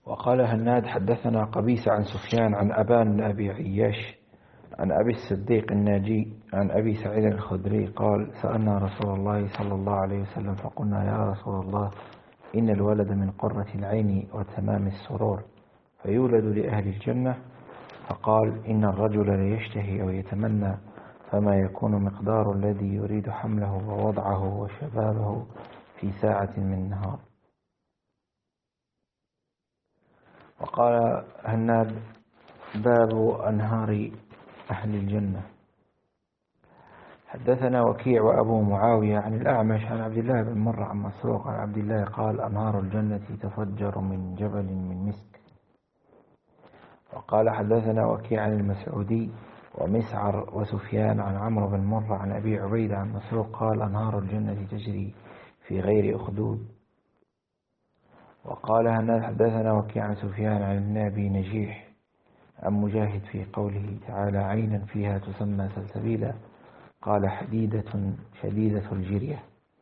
وقال هناد حدثنا قبيس عن سفيان عن أبان بن أبي عياش عن أبي الصديق الناجي عن أبي سعيد الخدري قال سألنا رسول الله صلى الله عليه وسلم فقلنا يا رسول الله إن الولد من قرة العين وتمام السرور فيولد لأهل الجنة، فقال إن الرجل ليشتهي أو يتمنى فما يكون مقدار الذي يريد حمله ووضعه وشبابه في ساعة من نهار. وقال هناد باب أنهار أهل الجنة. حدثنا وكيع وأبو معاوية عن الأعمش عن عبد الله بن مرة عن مسروق عن عبد الله قال أنهار الجنة تفجر من جبل من مسك. وقال حدثنا وكيع عن المسعودي ومسعر وسفيان عن عمرو بن مرة عن أبي عبيد عن مسروق قال أنهار الجنة تجري في غير أخدود. وقال هناد حدثنا وكيع عن سفيان عن النبي نجيح عن مجاهد في قوله تعالى عينا فيها تسمى سلسبيلا قال حديدة شديدة الجرية.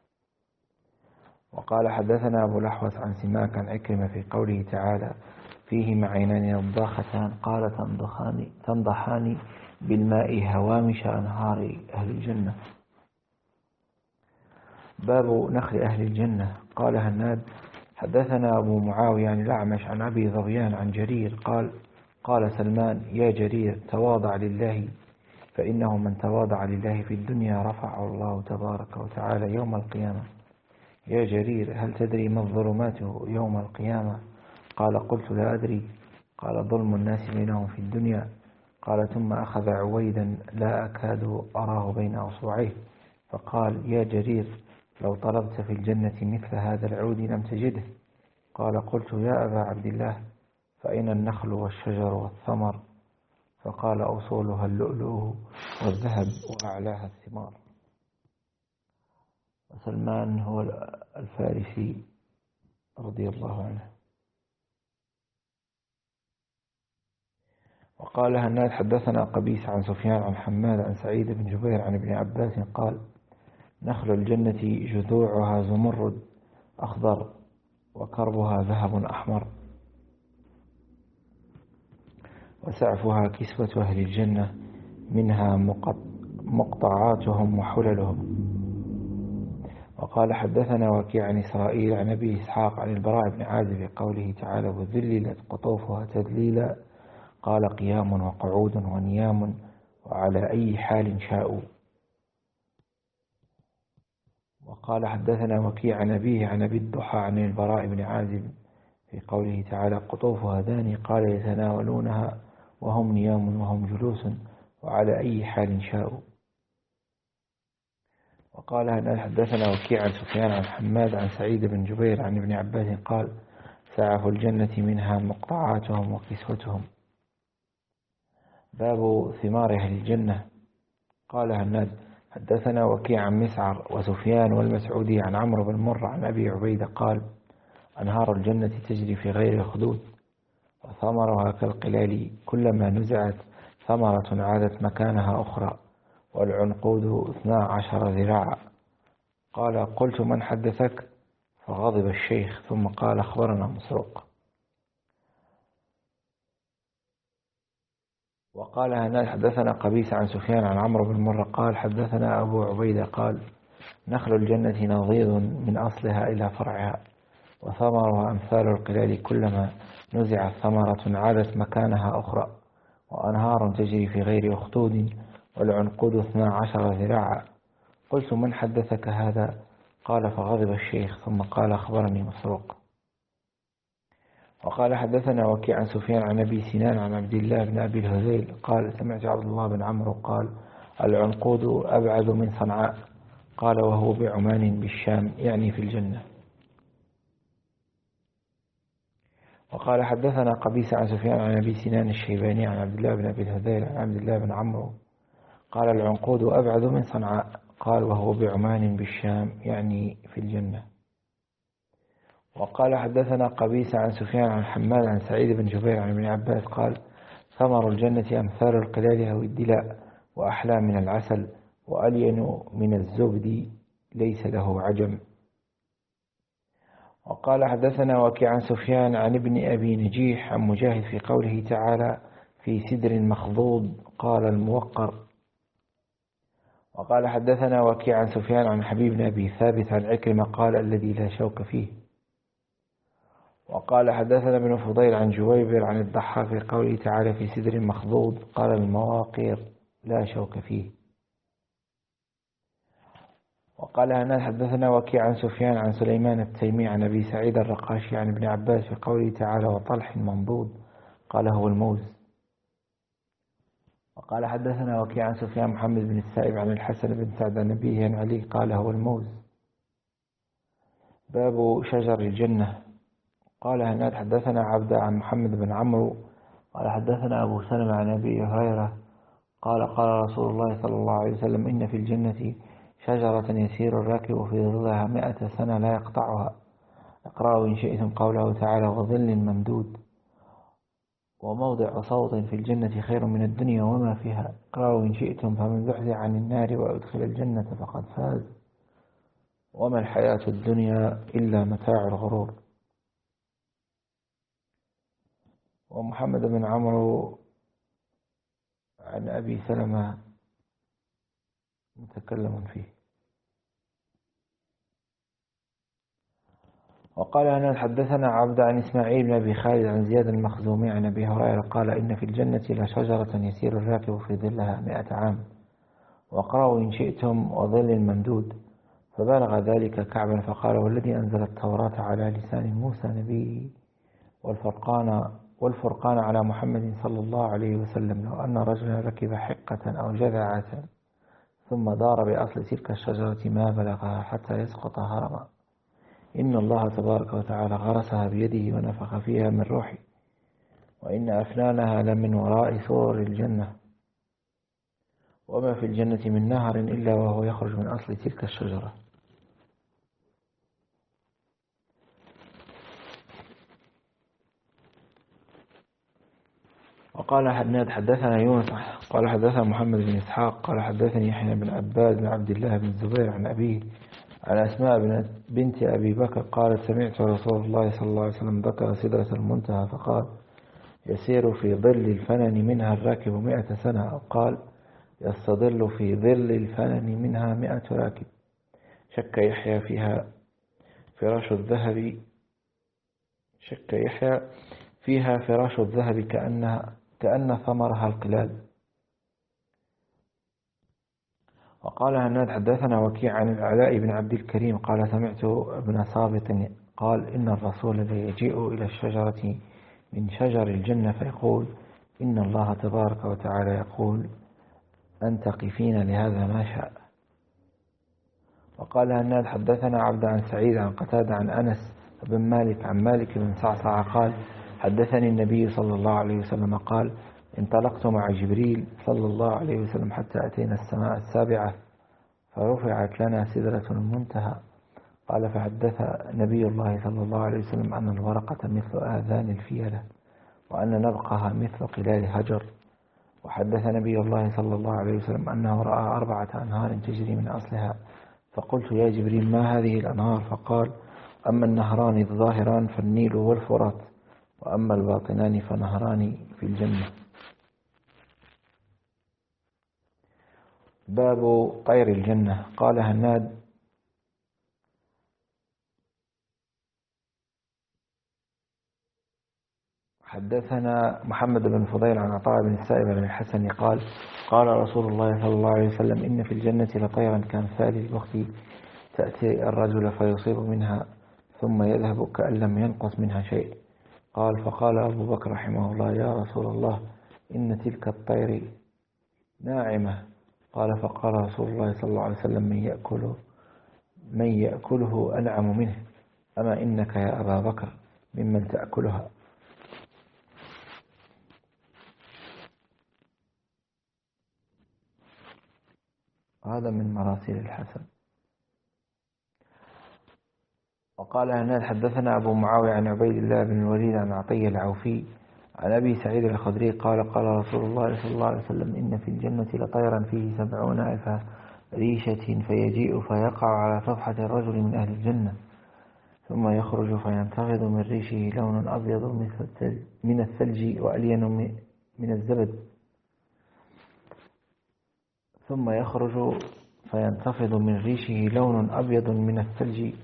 وقال حدثنا أبو الأحوص عن سماك عن عكرمة في قوله تعالى فيهما عينان نضاختان قال تنضحان بالماء هوامش أنهار أهل الجنة. باب نخل أهل الجنة. قال هناد حدثنا أبو معاوية عن الأعمش عن أبي ظبيان عن جرير قال سلمان يا جرير تواضع لله فإنه من تواضع لله في الدنيا رفعه الله تبارك وتعالى يوم القيامة. يا جرير هل تدري ما الظلمات يوم القيامة؟ قال قلت لا أدري. قال ظلم الناس بينهم في الدنيا. قال ثم أخذ عويدا لا أكاد أراه بين أصبعيه فقال يا جرير لو طلبت في الجنة مثل هذا العود لم تجده. قال قلت يا أبا عبد الله فأين النخل والشجر والثمر؟ فقال أصولها اللؤلؤ والذهب وأعلاها الثمار. وسلمان هو الفارسي رضي الله عنه. وقال هناد حدثنا قبيس عن سفيان عن حماد عن سعيد بن جبير عن ابن عباس قال نخل الجنة جذوعها زمرد أخضر وكربها ذهب أحمر وسعفها كسوة أهل الجنة منها مقطعاتهم وحللهم. وقال حدثنا وكيع عن إسرائيل عن أبي إسحاق عن البراء بن عازب في قوله تعالى وذللت قطوفها تذليلا قال قيام وقعود ونيام وعلى أي حال شاءوا. وقال حدثنا وكيع عن أبيه عن أبي الضحى عن البراء بن عازب في قوله تعالى قطوفها داني قال يتناولونها وهم نيام وهم جلوس وعلى أي حال شاءوا. وقال هناد حدثنا وكيع عن سفيان عن حماد عن سعيد بن جبير عن ابن عباس قال سعف الجنة منها مقطعاتهم وكسوتهم. باب ثمار أهل الجنة. قال هناد حدثنا وكيع عن مسعر وسفيان والمسعودي عن عمرو بن مرة عن أبي عبيدة قال أنهار الجنة تجري في غير خدود وثمرها كالقلال كلما نزعت ثمرة عادت مكانها أخرى والعنقود 12 ذراعا. قال قلت من حدثك؟ فغضب الشيخ ثم قال أخبرنا مسروق. وقال هناد حدثنا قبيس عن سفيان عن عمرو بن مرة قال حدثنا أبو عبيدة قال نخل الجنة نضيض من أصلها إلى فرعها وثمرها أمثال القلال كلما نزعت ثمرة عادت مكانها أخرى وأنهار تجري في غير أخدود والعنقود 12 ذراعا. قلت من حدثك هذا؟ قال فغضب الشيخ ثم قال أخبرني مسروق. وقال حدثنا وكيع عن سفيان عن أبي سنان عن عبد الله بن أبي الهذيل قال سمعت عبد الله بن عمرو قال العنقود أبعد من صنعاء قال وهو بعمان بالشام يعني في الجنة. وقال حدثنا قبيس عن سفيان عن أبي سنان الشيباني عن عبد الله بن أبي الهذيل عن عبد الله بن عمرو قال العنقود أبعد من صنعاء قال وهو بعمان بالشام يعني في الجنة. وقال حدثنا قبيس عن سفيان عن حماد عن سعيد بن جبير عن ابن عباس قال ثمر الجنة أمثال القلال أو الدلاء وأحلى من العسل وألين من الزبد ليس له عجم. وقال حدثنا وكيع عن سفيان عن ابن أبي نجيح عن مجاهد في قوله تعالى في سدر مخضود قال الموقر. وقال حدثنا وكيع عن سفيان عن حبيب بن أبي ثابت عن عكرمة قال الذي لا شوك فيه. وقال حدثنا ابن فضيل عن جويبر عن الضحاك في قوله تعالى في سدر مخضود قال المواقير لا شوك فيه. وقال هناد حدثنا وكيع عن سفيان عن سليمان التيمي عن أبي سعيد الرقاشي عن ابن عباس في قوله تعالى وطلح منضود قال هو الموز. وقال حدثنا وكيع عن سفيان محمد بن السائب عن الحسن بن سعد عن أبيه عن علي قال هو الموز. باب شجر الجنة. قال هناد حدثنا عبد عن محمد بن عمرو قال حدثنا أبو سلمة عن أبي هريرة قال قال رسول الله صلى الله عليه وسلم إن في الجنة شجرة يسير الراكب في ظلها 100 سنة لا يقطعها. اقرأوا إن شئتم قوله تعالى وظل ممدود. وموضع صوت في الجنة خير من الدنيا وما فيها. اقرأوا إن شئتم فمن زحزح عن النار وأدخل الجنة فقد فاز وما الحياة الدنيا إلا متاع الغرور. ومحمد بن عمرو عن أبي سلمة متكلم فيه. وقال أنا حدثنا عبد عن إسماعيل بن أبي خالد عن زياد المخزومي عن أبي هريرة قال إن في الجنة لشجرة يسير الراكب في ظلها 100 عام. وقرأوا إن شئتم وظل ممدود. فبلغ ذلك كعبا فقال والذي أنزل التوراة على لسان موسى نبيه والفرقان على محمد صلى الله عليه وسلم لو أن رجلا ركب حقة أو جذعة ثم دار بأصل تلك الشجرة ما بلغها حتى يسقط هرما إن الله تبارك وتعالى غرسها بيده ونفخ فيها من روحه وإن أفنانها لمن وراء سور الجنة وما في الجنة من نهر إلا وهو يخرج من أصل تلك الشجرة. وقال حداد حدثنا يونس قال حدثنا محمد بن إسحاق قال حدثني يحيى بن عباد بن عبد الله بن الزبير عن أبيه عن أسماء بنت أبي بكر قالت سمعت رسول الله صلى الله عليه وسلم ذكر سدرة المنتهى فقال يسير في ظل الفنن منها الراكب 100 سنة. قال يستظل في ظل الفنن منها 100 راكب. شك يحيى فيها فراش الذهب كأن ثمرها القلال. وقال هناد حدثنا وكيع عن العلاء بن عبد الكريم قال سمعت ابن صابط قال إن الرسول يجيء إلى الشجرة من شجر الجنة فيقول إن الله تبارك وتعالى يقول أنت قفين لهذا ما شاء. وقال هناد حدثنا عبد عن سعيد عن قتادة عن أنس بن مالك عن مالك بن صعصع قال حدثني النبي صلى الله عليه وسلم قال انطلقت مع جبريل صلى الله عليه وسلم حتى أتينا السماء السابعة فرفعت لنا سدرة المنتهى. قال فحدث نبي الله صلى الله عليه وسلم أن الورقة مثل آذان الفيلة وأن نبقها مثل قلال هجر. وحدث نبي الله صلى الله عليه وسلم أنه رأى 4 أنهار تجري من أصلها. فقلت يا جبريل ما هذه الأنهار؟ فقال أما النهران الظاهران فالنيل والفرات وأما الباطنان فنهران في الجنة. باب طير الجنة. قال هناد حدثنا محمد بن فضيل عن عطاء بن السائب عن الحسن قال قال رسول الله صلى الله عليه وسلم إن في الجنة لطيرا كأمثال البخت تأتي الرجل فيصيب منها ثم يذهب كأن لم ينقص منها شيء. قال فقال أبو بكر رحمه الله يا رسول الله إن تلك الطير ناعمة. قال فقال رسول الله صلى الله عليه وسلم من يأكله أنعم منه أما إنك يا أبا بكر ممن تأكلها. هذا من مراسيل الحسن. وقال هناد حدثنا أبو معاوية عن عبيد الله بن الوليد عن عطية العوفي عن أبي سعيد الخدري قال قال رسول الله صلى الله عليه وسلم إن في الجنة لطيرا فيه 70,000 ريشة فيجيء فيقع على صفحة الرجل من أهل الجنة ثم يخرج فينتفض من ريشه لون أبيض من الثلج وألين من الزبد. ثم يخرج فينتفض من ريشه لون أبيض من الثلج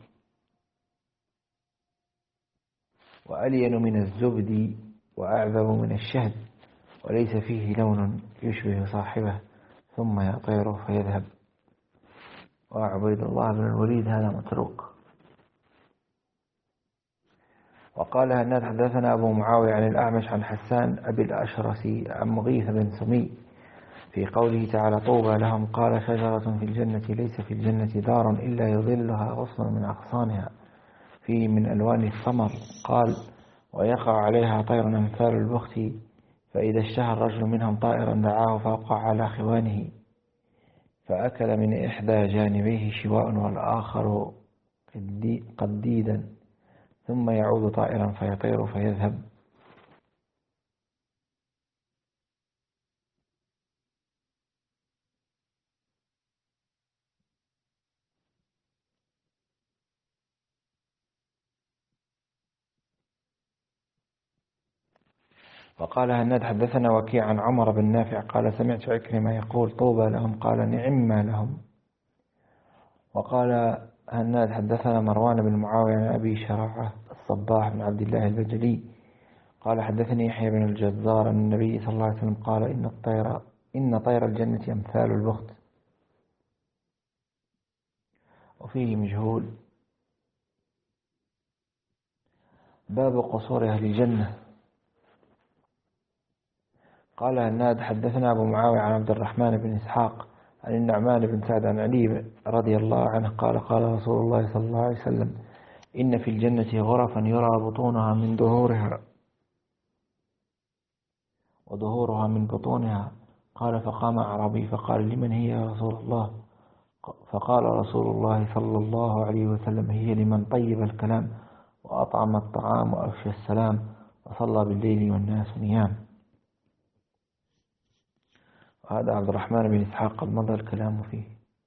وألين من الزبد وأعذب من الشهد، وليس فيه لون يشبه صاحبه، ثم يطير فيذهب. وعبيد الله بن الوليد هذا متروك. وقال هناد حدثنا أبو معاوية عن الأعمش عن حسان أبي الأشرس عن مغيث بن سمي في قوله تعالى طوبى لهم، قال شجرة في الجنة ليس في الجنة دار إلا يظلها غصن من أغصانها فيه من ألوان الثمر. قال ويقع عليها طير أمثال البخت، فإذا اشتهى الرجل منهم طائرا دعاه فوقع على خوانه فأكل من إحدى جانبيه شواء والآخر قديدا، ثم يعود طائرا فيطير فيذهب. وقال هناد حدثنا وكيع عن عمر بن نافع قال سمعت عكرمة يقول طوبى لهم، قال نعم لهم. وقال هناد حدثنا مروان بن معاوية عن أبي شرعة الصباح بن عبد الله البجلي قال حدثني يحيى بن الجزار أن النبي صلى الله عليه وسلم قال إن طير الجنة أمثال البخت. وفيه مجهول. باب قصور أهل الجنة. قال هناد حدثنا أبو معاوية عن عبد الرحمن بن إسحاق عن النعمان بن سعد عن علي رضي الله عنه قال قال رسول الله صلى الله عليه وسلم إن في الجنة غرفا يرى بطونها من ظهورها وظهورها من بطونها. قال فقام أعرابي فقال لمن هي يا رسول الله؟ فقال رسول الله صلى الله عليه وسلم هي لمن طيب الكلام وأطعم الطعام وأفشى السلام وصلى بالليل والناس نيام. هذا عبد الرحمن بن إسحاق قد مضى الكلام فيه.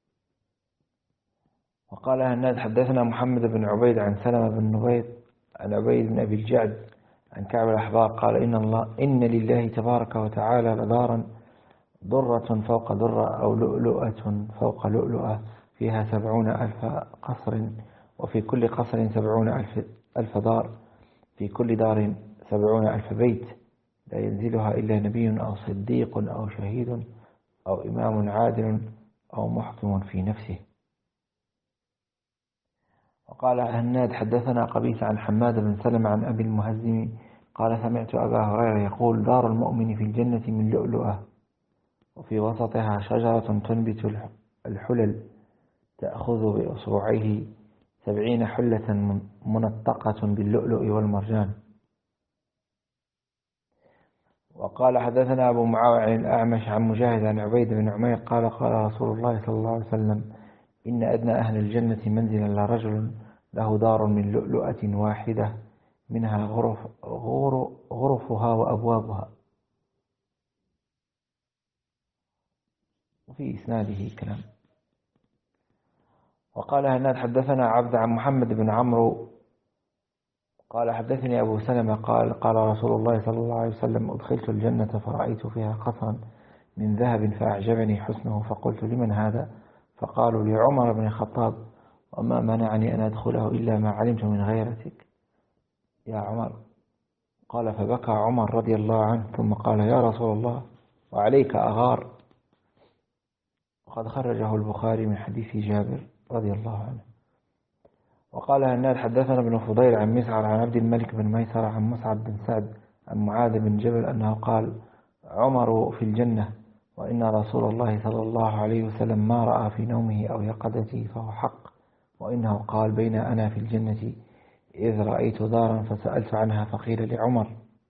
وقال هناد حدثنا محمد بن عبيد عن سلمة بن نبيط عن عبيد بن أبي الجعد عن كعب الأحبار قال إن لله تبارك وتعالى لدارا ضرة فوق ضرة أو لؤلؤة فوق لؤلؤة فيها 70,000 قصر، وفي كل قصر 70,000 دار، في كل دار 70,000 بيت، لا ينزلها إلا نبي أو صديق أو شهيد أو إمام عادل أو محكم في نفسه. وقال هناد حدثنا قبيس عن حماد بن سلمة عن أبي المهزم قال سمعت أبا هريرة يقول دار المؤمن في الجنة من لؤلؤة، وفي وسطها شجرة تنبت الحلل تأخذ بأصبعيه 70 حلة منطقة باللؤلؤ والمرجان. وقال حدثنا أبو معاوية عن الأعمش عن مجاهد عن عبيد بن عمير قال قال رسول الله صلى الله عليه وسلم إن أدنى أهل الجنة منزلا لرجل له دار من لؤلؤة واحدة منها غرفها وأبوابها. وفي إسناده كلام. وقال هناد حدثنا عبد عن محمد بن عمرو قال حدثني أبو سلمة قال قال رسول الله صلى الله عليه وسلم أدخلت الجنة فرأيت فيها قصرا من ذهب فأعجبني حسنه، فقلت لمن هذا؟ فقالوا لعمر بن الخطاب، وما منعني أن أدخله إلا ما علمت من غيرتك يا عمر. قال فبكى عمر رضي الله عنه ثم قال يا رسول الله وعليك أغار. وقد خرجه البخاري من حديث جابر رضي الله عنه. وقال هناد حدثنا ابن فضيل عن مسعر عن عبد الملك بن ميسر عن مصعب بن سعد عن معاذ بن جبل أنه قال عمر في الجنة وإن رسول الله صلى الله عليه وسلم ما رأى في نومه أو يقظته فهو حق، وإنه قال بين أنا في الجنة إذ رأيت دارا فسألت عنها فقيل لعمر.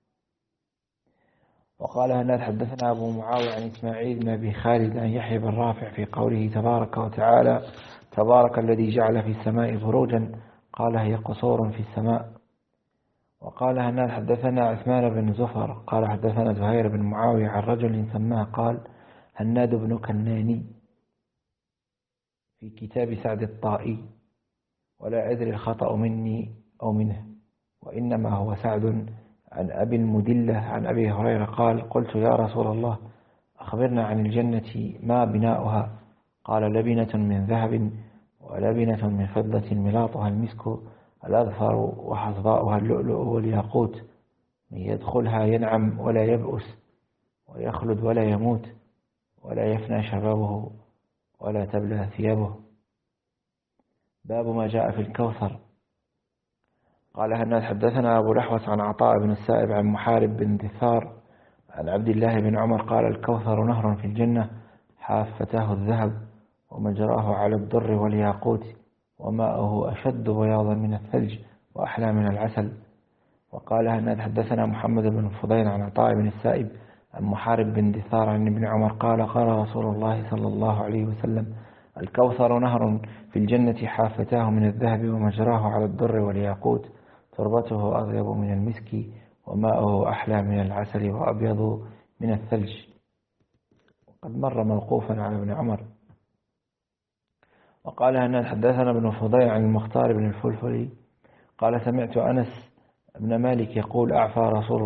وقال هناد حدثنا أبو معاوية عن إسماعيل بن أبي خالد عن يحيى بن رافع في قوله تبارك وتعالى تبارك الذي جعل في السماء بروجا قال هي قصور في السماء. وقال هناد حدثنا عثمان بن زفر قال حدثنا زهير بن معاوية عن رجل سماه قال هناد بن كناني في كتاب سعد الطائي. ولا أدري الخطأ مني أو منه، وإنما هو سعد عن أبي المدلة عن أبي هريرة قال قلت يا رسول الله أخبرنا عن الجنة ما بناؤها؟ قال لبنة من ذهب ولبنة من فضة ملاطها المسك الأذفر وحصباؤها اللؤلؤ والياقوت، من يدخلها ينعم ولا يبؤس ويخلد ولا يموت ولا يفنى شبابه ولا تبلى ثيابه. باب ما جاء في الكوثر. قال هناد حدثنا أبو الأحوص عن عطاء بن السائب عن محارب بن دثار عن عبد الله بن عمر قال الكوثر نهر في الجنة حافتاه الذهب ومجراه على الضر والياقوت وماءه أشد بياضا من الثلج وأحلى من العسل. وقال هناد حدثنا محمد بن فضيل عن عطاء بن السائب عن محارب بن دثار عن ابن عمر قال قال رسول الله صلى الله عليه وسلم الكوثر نهر في الجنة حافتاه من الذهب ومجراه على الضر والياقوت تربته أطيب من المسك وماءه أحلى من العسل وأبيض من الثلج. وقد مر موقوفا على ابن عمر. وقال هناد حدثنا ابن فضيل عن المختار بن الفلفلي قال سمعت أنس بن مالك يقول أغفى رسول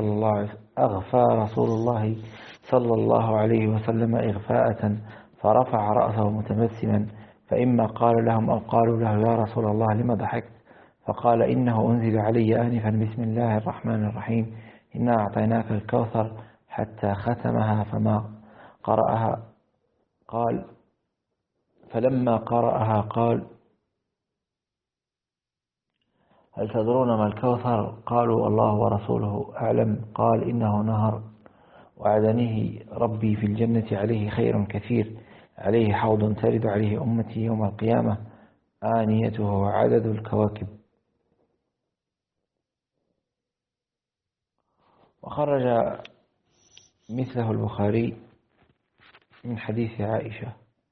الله صلى الله عليه وسلم إغفاءة فرفع رأسه متبسما، فإما قال لهم أو قالوا له يا رسول الله لما ضحكت؟ فقال إنه أنزل علي آنفا بسم الله الرحمن الرحيم إنا أعطيناك الكوثر حتى ختمها فلما قرأها قال هل تدرون ما الكوثر؟ قالوا الله ورسوله أعلم. قال إنه نهر وعدنيه ربي في الجنة عليه خير كثير، عليه حوض ترد عليه أمتي يوم القيامة آنيته عدد الكواكب. وخرج مثله البخاري من حديث عائشة.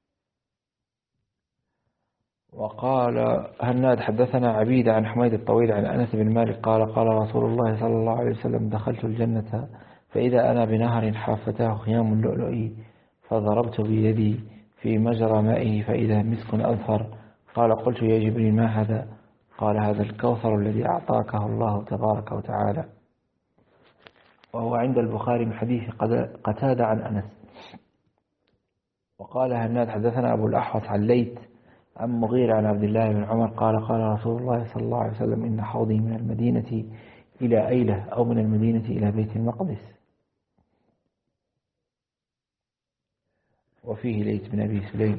وقال هناد حدثنا عبيد عن حميد الطويل عن أنس بن مالك قال قال رسول الله صلى الله عليه وسلم دخلت الجنة فإذا أنا بنهر حافتاه خيام اللؤلؤ فضربت بيدي في مجرى مائه فإذا مسك أذفر. قال قلت يا جبريل ما هذا؟ قال هذا الكوثر الذي أعطاكه الله تبارك وتعالى. وهو عند البخاري من حديث قتادة عن أنس. وقال هناد حدثنا أبو الأحوص عن ليث عن مغيرة عن عبد الله بن عمر قال قال رسول الله صلى الله عليه وسلم إن حوضي من المدينة إلى أيلة أو من المدينة إلى بيت المقدس. وفيه ليث بن أبي سليم.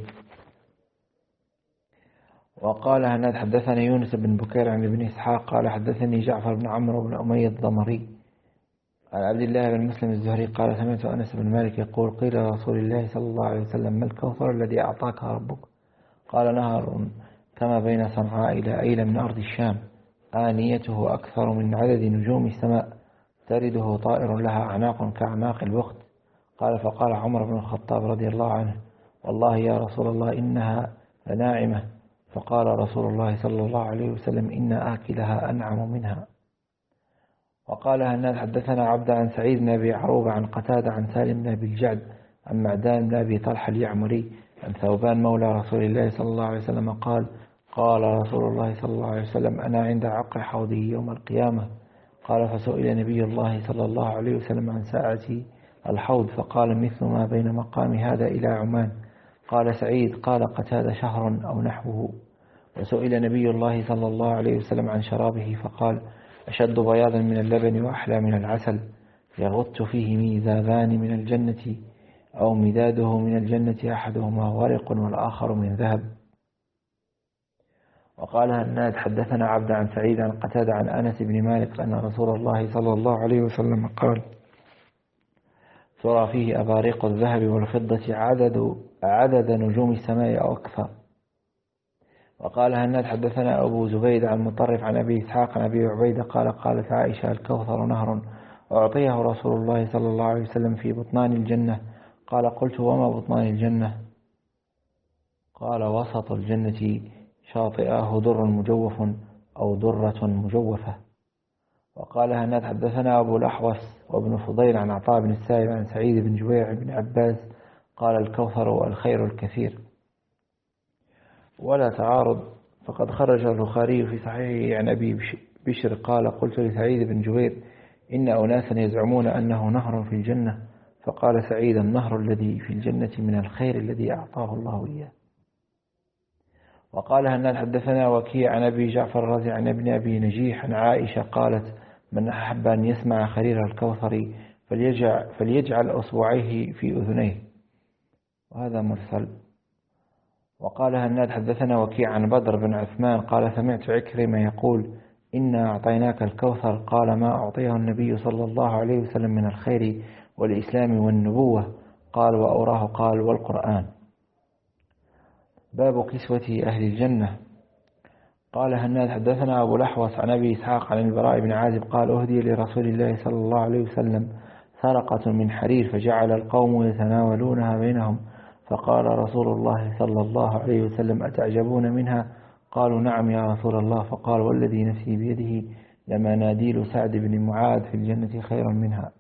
وقال هناد حدثنا يونس بن بكير عن ابن إسحاق قال حدثني جعفر بن عمرو بن أمية الضمري عن عبد الله بن مسلم الزهري قال سمعت أنس بن مالك يقول قيل رسول الله صلى الله عليه وسلم ما الكوثر الذي أعطاك ربك؟ قال نهر كما بين صنعاء إلى أيلة من أرض الشام آنيته أكثر من عدد نجوم السماء ترده طائر لها أعناق كأعناق البخت. قال فقال عمر بن الخطاب رضي الله عنه والله يا رسول الله إنها لناعمة. فقال رسول الله صلى الله عليه وسلم إن آكلها أنعم منها. وقال هناد حدثنا عبد عن سعيد بن أبي عروبة عن قتادة عن سالم بن أبي الجعد عن معدان بن أبي طلحة اليعمري عن ثوبان مولى رسول الله صلى الله عليه وسلم قال قال رسول الله صلى الله عليه وسلم أنا عند عقر حوضه يوم القيامة. قال فسئل نبي الله صلى الله عليه وسلم عن ساعة الحوض فقال مثل ما بين مقام هذا إلى عمان. قال سعيد قال قتادة شهر أو نحوه. وسئل نبي الله صلى الله عليه وسلم عن شرابه فقال أشد بياضا من اللبن وأحلى من العسل يغط فيه ميزابان من الجنة أو مداده من الجنة أحدهما ورق والآخر من ذهب. وقال هناد حدثنا عبد عن سعيد عن قتادة عن أنس بن مالك أن رسول الله صلى الله عليه وسلم قال ترى فيه أباريق الذهب والفضة عدد نجوم السماء أو أكثر. وقال هناد حدثنا أبو زبيد عن مطرف عن أبي إسحاق عن أبي عبيدة قال قالت عائشة الكوثر نهر أعطيه رسول الله صلى الله عليه وسلم في بطنان الجنة. قال قلت وما بطنان الجنة؟ قال وسط الجنة شاطئاه در مجوف أو درة مجوفة. وقال هناد حدثنا أبو الأحوص وابن فضيل عن عطاء بن السائب عن سعيد بن جويع بن عباس قال الكوثر والخير الكثير. ولا تعارض فقد خرج البخاري في صحيحه عن أبي بشر قال قلت لسعيد بن جبير إن أناسا يزعمون أنه نهر في الجنة، فقال سعيد النهر الذي في الجنة من الخير الذي أعطاه الله إياه. وقال هنال حدثنا وكيع عن أبي جعفر الرازي عن ابن أبي نجيح عن عائشة قالت من أحب أن يسمع خرير الكوثر فليجعل أصبعيه في أذنيه، وهذا مرسل. وقال هنال حدثنا وكيع عن بدر بن عثمان قال سمعت عكرمة يقول إنا أعطيناك الكوثر، قال ما أعطيه النبي صلى الله عليه وسلم من الخير والإسلام والنبوة، قال وأوراه قال والقرآن. باب كسوة أهل الجنة. قال هناد حدثنا أبو الأحوص عن أبي إسحاق عن البراء بن عازب قال أهدي لرسول الله صلى الله عليه وسلم سرقة من حرير فجعل القوم يتناولونها بينهم، فقال رسول الله صلى الله عليه وسلم أتعجبون منها؟ قالوا نعم يا رسول الله، فقال والذي نفسي بيده لمناديل سعد بن معاذ في الجنة خيرا منها.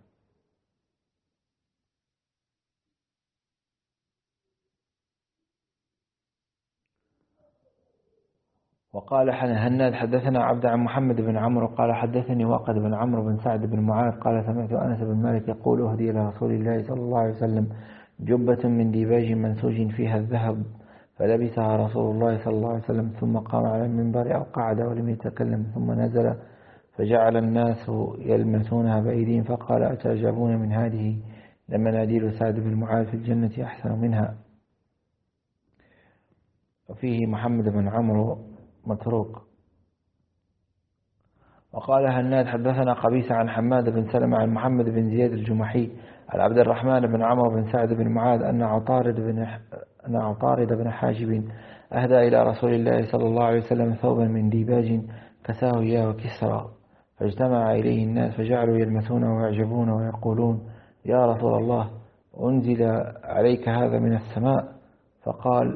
وقال هناد حدثنا عبد عن محمد بن عمرو قال حدثني واقد بن عمرو بن سعد بن معاذ قال سمعت أنس بن مالك يقول أهدي إلى رسول الله صلى الله عليه وسلم جبة من ديباج منسوج فيها الذهب، فلبسها رسول الله صلى الله عليه وسلم ثم قام على المنبر أو قعد ولم يتكلم، ثم نزل فجعل الناس يلمسونها بأيديهم، فقال أتعجبون من هذه لمناديل سعد بن معاذ في الجنة أحسن منها. وفيه محمد بن عمرو متروك. وقال هناد حدثنا قبيس عن حماد بن سلمة عن محمد بن زياد الجمحي عن عبد الرحمن بن عمرو بن سعد بن معاذ أن عطارد بن حاجب أهدى إلى رسول الله صلى الله عليه وسلم ثوبا من ديباج كساه إياه وكسرى، فاجتمع إليه الناس فجعلوا يلمسونه ويعجبون ويقولون يا رسول الله أنزل عليك هذا من السماء؟ فقال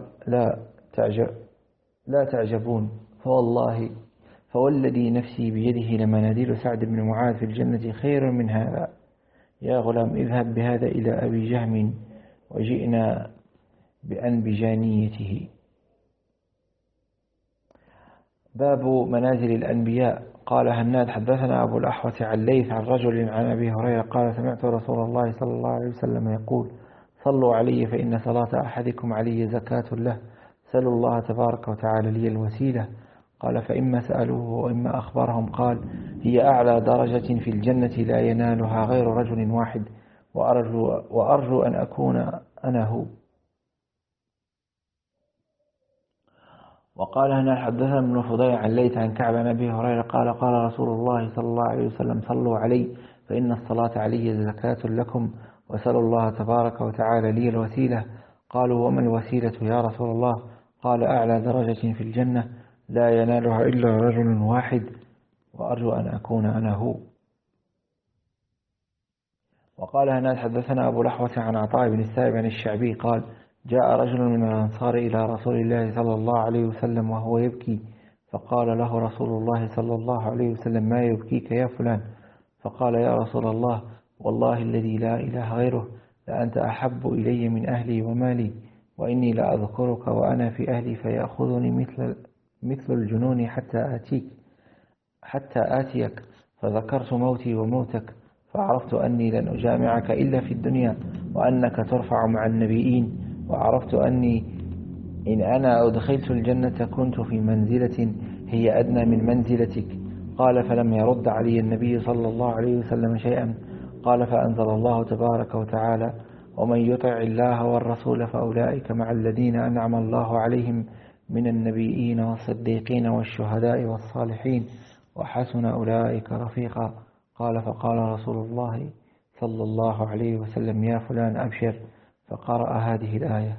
لا تعجبون، فوالذي نفسي بيده لمناديل سعد بن معاذ في الجنة خير من هذا. يا غلام اذهب بهذا إلى أبي جهم وجئنا بأنبجانيته. باب منازل الأنبياء. قال هناد حدثنا أبو الأحوص عن ليث عن رجل عن أبي هريرة قال سمعت رسول الله صلى الله عليه وسلم يقول صلوا علي فإن صلاة أحدكم علي زكاة له، سألوا الله تبارك وتعالى لي الوسيلة. قال فإما سألوه وإما أخبرهم قال هي أعلى درجة في الجنة لا ينالها غير رجل واحد، وأرجو أن أكون أنا هو. وقال هنا حدثنا ابن فضيل عن ليث عن كعب عن أبي هريرة قال قال رسول الله صلى الله عليه وسلم صلوا علي فإن الصلاة علي زكاة لكم، وسألوا الله تبارك وتعالى لي الوسيلة. قالوا وما الوسيلة يا رسول الله؟ قال أعلى درجة في الجنة لا ينالها إلا رجل واحد، وأرجو أن أكون أنا هو. وقال هنا حدثنا أبو الأحوص عن عطاء بن السائب عن الشعبي قال جاء رجل من الأنصار إلى رسول الله صلى الله عليه وسلم وهو يبكي، فقال له رسول الله صلى الله عليه وسلم ما يبكيك يا فلان؟ فقال يا رسول الله والله الذي لا إله غيره لأنت أحب إلي من أهلي ومالي، وإني لأذكرك وأنا في أهلي فيأخذني مثل الجنون حتى آتيك، فذكرت موتي وموتك، فعرفت أني لن أجامعك إلا في الدنيا وأنك ترفع مع النبيين، وعرفت أني إن أنا أدخلت الجنة كنت في منزلة هي أدنى من منزلتك. قال فلم يرد علي النبي صلى الله عليه وسلم شيئا. قال فأنزل الله تبارك وتعالى ومن يطع الله والرسول فأولئك مع الذين أنعم الله عليهم من النبيين والصديقين والشهداء والصالحين وحسن أولئك رفيقا. قال فقال رسول الله صلى الله عليه وسلم يا فلان أبشر، فقرأ هذه الآية.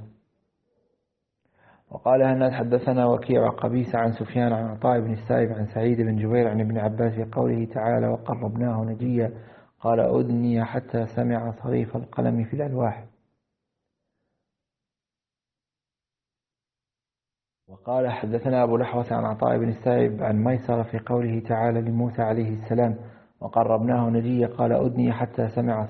وقال هناد حدثنا وكيع قبيس عن سفيان عن عطاء بن السائب عن سعيد بن جبير عن ابن عباس في قوله تعالى وقربناه نجيا قال أدني حتى سمع صريف القلم في الألواح. وقال حدثنا أبو الأحوص عن عطاء بن السائب عن ميسر في قوله تعالى لموسى عليه السلام وقربناه نجيا قال أدني حتى سمع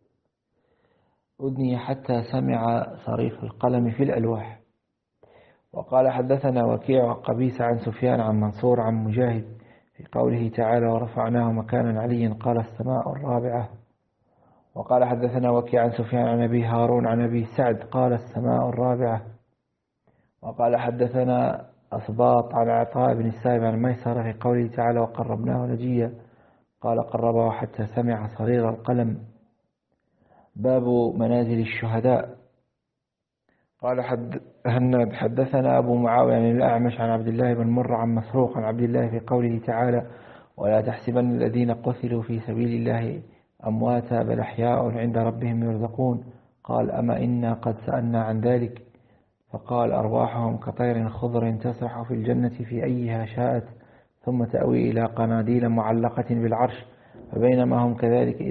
صريف القلم في الألواح. وقال حدثنا وكيع وقبيس عن سفيان عن منصور عن مجاهد في قوله تعالى ورفعناه مكانا عليا قال السماء الرابعة. وقال حدثنا وكيع عن سفيان عن أبي هارون عن أبي سعد قال السماء الرابعة. وقال حدثنا أصباط عن عطاء بن السائب عن ميسرة في قوله تعالى وقربناه نجيا قال قربه حتى سمع صرير القلم. باب منازل الشهداء. قال هناد حدثنا أبو معاوية عن الأعمش عن عبد الله بن مر عن مسروق عن عبد الله في قوله تعالى ولا تحسبن الذين قتلوا في سبيل الله أمواتا بل أحياء عند ربهم يرزقون. قال أما إنا قد سألنا عن ذلك فقال أرواحهم كطير خضر تسرح في الجنة في أيها شاءت ثم تأوي إلى قناديل معلقة بالعرش. فبينما هم كذلك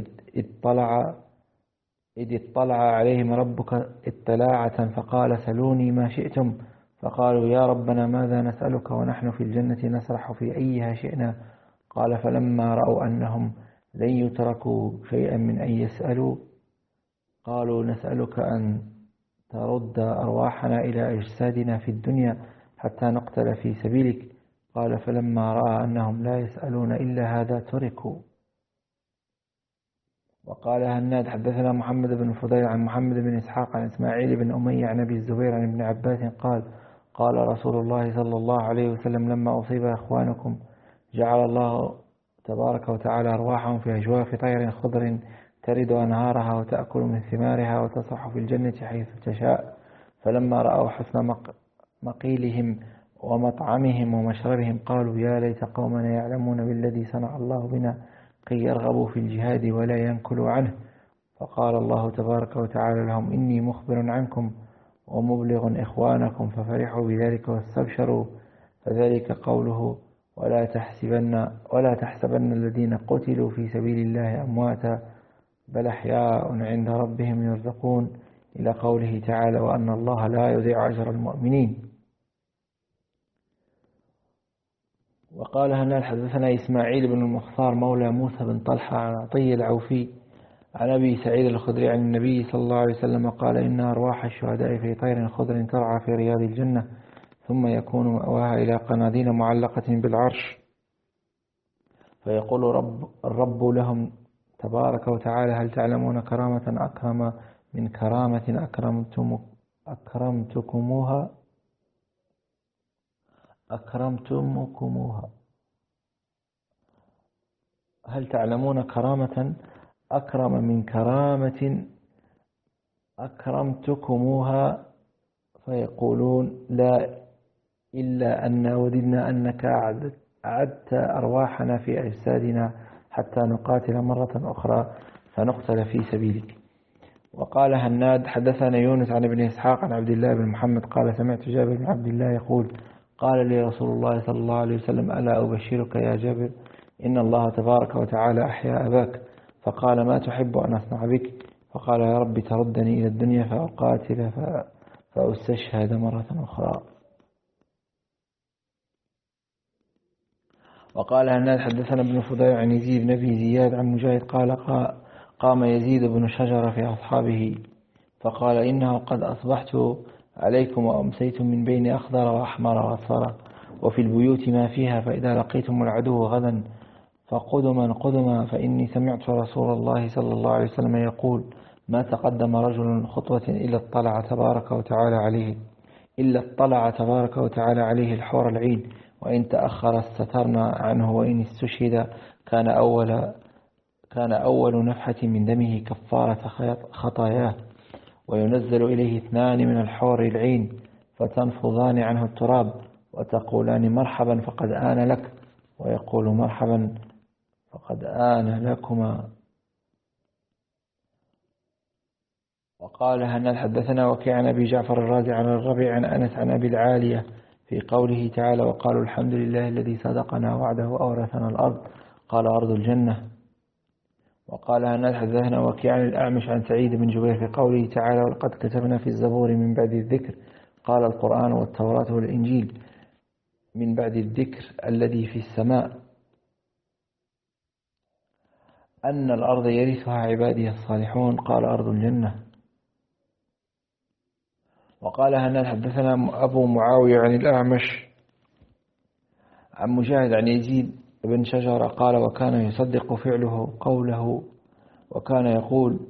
إذ اطلع عليهم ربك اطلاعة فقال سلوني ما شئتم فقالوا يا ربنا ماذا نسألك ونحن في الجنة نسرح في أيها شئنا. قال فلما رأوا أنهم لن يتركوا شيئا من أن يسألوا قالوا نسألك أن ترد أرواحنا إلى أجسادنا في الدنيا حتى نقتل في سبيلك. قال فلما رأى أنهم لا يسألون إلا هذا تركوا. وقال هناد حدثنا محمد بن فضيل عن محمد بن إسحاق عن إسماعيل بن أمية عن أبي الزبير عن ابن عباس قال قال رسول الله صلى الله عليه وسلم لما أصيب إخوانكم جعل الله تبارك وتعالى أرواحهم في أجواف طير خضر ترد أنهارها وتأكل من ثمارها وتصح في الجنة حيث تشاء. فلما رأوا حسن مقيلهم ومطعمهم ومشربهم قالوا يا ليت قومنا يعلمون بالذي صنع الله بنا كي يرغبوا في الجهاد ولا ينكلوا عنه. فقال الله تبارك وتعالى لهم إني مخبر عنكم ومبلغ إخوانكم ففرحوا بذلك واستبشروا. فذلك قوله ولا تحسبن الذين قتلوا في سبيل الله أمواتا بل أحياء عند ربهم يرزقون إلى قوله تعالى وأن الله لا يضيع أجر المؤمنين. وقال هنال حدثنا إسماعيل بن المختار مولى موسى بن طلحة عن عطية العوفي عن أبي سعيد الخدري عن النبي صلى الله عليه وسلم قال إن أرواح الشهداء في طير خضر ترعى في رياض الجنة ثم يكون مأواها إلى قناديل معلقة بالعرش فيقول الرب لهم تبارك وتعالى هل تعلمون كرامة أكرم من كرامة أكرمتموها هل تعلمون كرامة أكرم من كرامة أكرمتكموها فيقولون لا إلا أن وددنا أنك أعدت أرواحنا في أجسادنا حتى نقاتل مرة أخرى فنقتل في سبيلك. وقال هناد حدثنا يونس عن ابن إسحاق عن عبد الله بن محمد قال سمعت جابر بن عبد الله يقول قال لي رسول الله صلى الله عليه وسلم ألا أبشرك يا جابر إن الله تبارك وتعالى أحيا أباك. فقال ما تحب أن أصنع بك؟ فقال يا رب تردني إلى الدنيا فأقاتل فأستشهد مرة أخرى. وقال هناد حدثنا ابن فضيل عن يزيد بن أبي زياد عن مجاهد قال قام يزيد بن شجرة في أصحابه فقال إنه قد أصبحت عليكم وأمسيتم من بين أخضر وأحمر وأصفر وفي البيوت ما فيها فإذا لقيتم العدو غدا فقدما قدما فإني سمعت رسول الله صلى الله عليه وسلم يقول ما تقدم رجل خطوة إلا اطلع تبارك وتعالى عليه الحور العين وإن تأخر استترنا عنه وإن استشهد كان أول نفحة من دمه كفارة خطاياه. وينزل إليه 2 من الحور العين فتنفضان عنه التراب وتقولان مرحبا فقد آن لك ويقول مرحبا فقد آن لكما. وقال هنال حدثنا وكيع عن أبي جعفر الرازي عن الربيع عن أنس عن أبي العالية في قوله تعالى وقالوا الحمد لله الذي صدقنا وعده وأورثنا الأرض قال أرض الجنة. وقال هنال حدثنا وكيع عن الأعمش عن سعيد بن جبير في قوله تعالى ولقد كتبنا في الزبور من بعد الذكر قال القرآن والتوراة والإنجيل من بعد الذكر الذي في السماء أن الأرض يرثها عبادي الصالحون قال أرض الجنة. وقال هناد حدثنا أبو معاوية عن الأعمش عن مجاهد عن يزيد بن شجرة قال وكان يصدق فعله قوله وكان يقول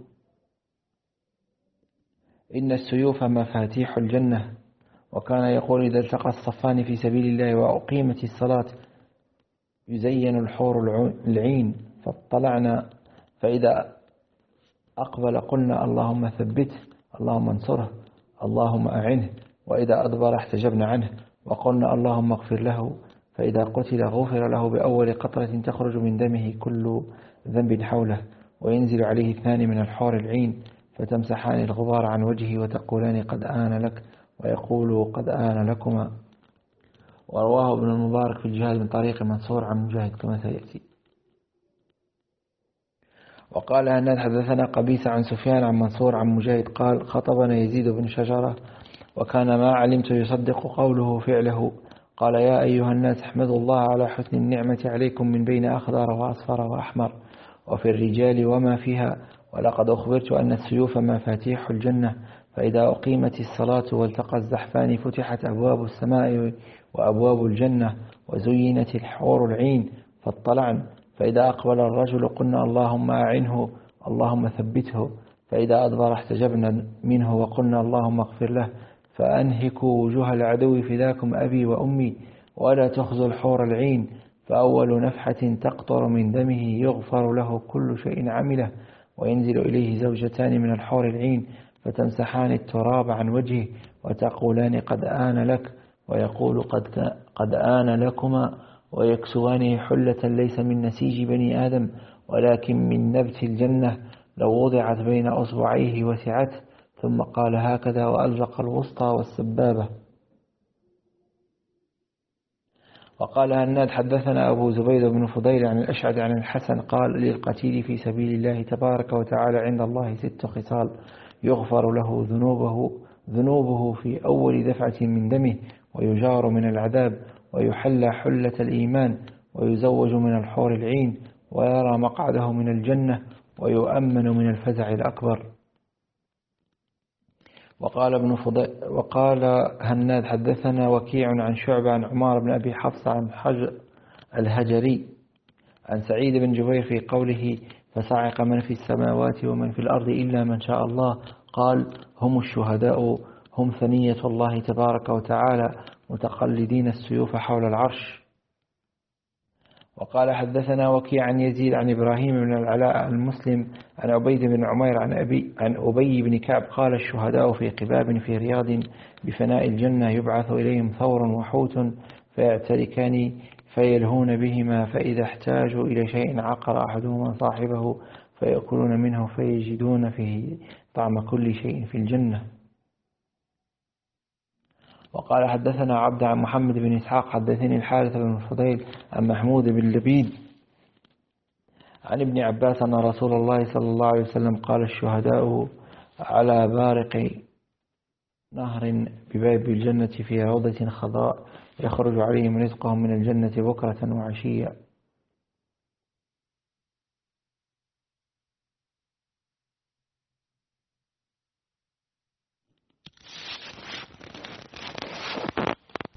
إن السيوف مفاتيح الجنة وكان يقول إذا التقى الصفان في سبيل الله وأقيمت الصلاة يزين الحور العين فاطلعنا فإذا أقبل قلنا اللهم ثبته اللهم انصره اللهم أعنه وإذا أدبر احتجبنا عنه وقلنا اللهم اغفر له فإذا قتل غفر له بأول قطرة تخرج من دمه كل ذنب حوله وينزل عليه اثنان من الحور العين فتمسحان الغبار عن وجهه وتقولان قد آن لك ويقول قد آن لكما. ورواه ابن المبارك في الجهاد من طريق منصور عن مجاهد كما سيأتي. وقال هناد حدثنا قبيسة عن سفيان عن منصور عن مجاهد قال خطبنا يزيد بن شجرة وكان ما علمت يصدق قوله فعله قال يا أيها الناس احمدوا الله على حسن النعمة عليكم من بين أخضر وأصفر وأحمر وفي الرجال وما فيها ولقد أخبرت أن السيوف مفاتيح الجنة فإذا أقيمت الصلاة والتقى الزحفان فتحت أبواب السماء وأبواب الجنة وزينت الحور العين فاطلعن فإذا أقبل الرجل قلنا اللهم أعنه اللهم ثبته فإذا أدبر احتجبنا منه وقلنا اللهم اغفر له فأنهكوا وجوه العدو فداكم أبي وأمي ولا تخزوا الحور العين فأول نفحة تقطر من دمه يغفر له كل شيء عمله وينزل إليه زوجتان من الحور العين فتمسحان التراب عن وجهه وتقولان قد آن لك ويقول قد آن لكما ويكسوان حلة ليس من نسيج بني آدم ولكن من نبت الجنة لو وضعت بين أصبعيه وسعته ثم قال هكذا وألزق الوسطى والسبابة. وقال هناد حدثنا أبو زبيد بن فضيل عن الأشعث عن الحسن قال للقتيل في سبيل الله تبارك وتعالى عند الله 6 خصال يغفر له ذنوبه في أول دفعة من دمه ويجار من العذاب ويحلى حلة الإيمان ويزوج من الحور العين ويرى مقعده من الجنة ويؤمن من الفزع الأكبر. وقال هناد حدثنا وكيع عن شعبة عن عمار بن أبي حفص عن الهجري عن سعيد بن جبير في قوله فصعق من في السماوات ومن في الأرض إلا من شاء الله قال هم الشهداء هم ثنية الله تبارك وتعالى متقلدين السيوف حول العرش. وقال حدثنا وكيع عن يزيد عن إبراهيم بن العلاء عن مسلم عن عبيد بن عمير عن أبي بن كعب قال الشهداء في قباب في رياض بفناء الجنة يبعث إليهم ثور وحوت فيعتركان فيلهون بهما فإذا احتاجوا إلى شيء عقر أحدهما صاحبه فيأكلون منه فيجدون فيه طعم كل شيء في الجنة. وقال حدثنا عبد عن محمد بن إسحاق حدثني الحارث بن فضيل عن محمود بن لبيد عن ابن عباس أن رسول الله صلى الله عليه وسلم قال الشهداء على بارق نهر بباب الجنة في روضة خضراء يخرج عليهم رزقهم من الجنة بكرة وعشية.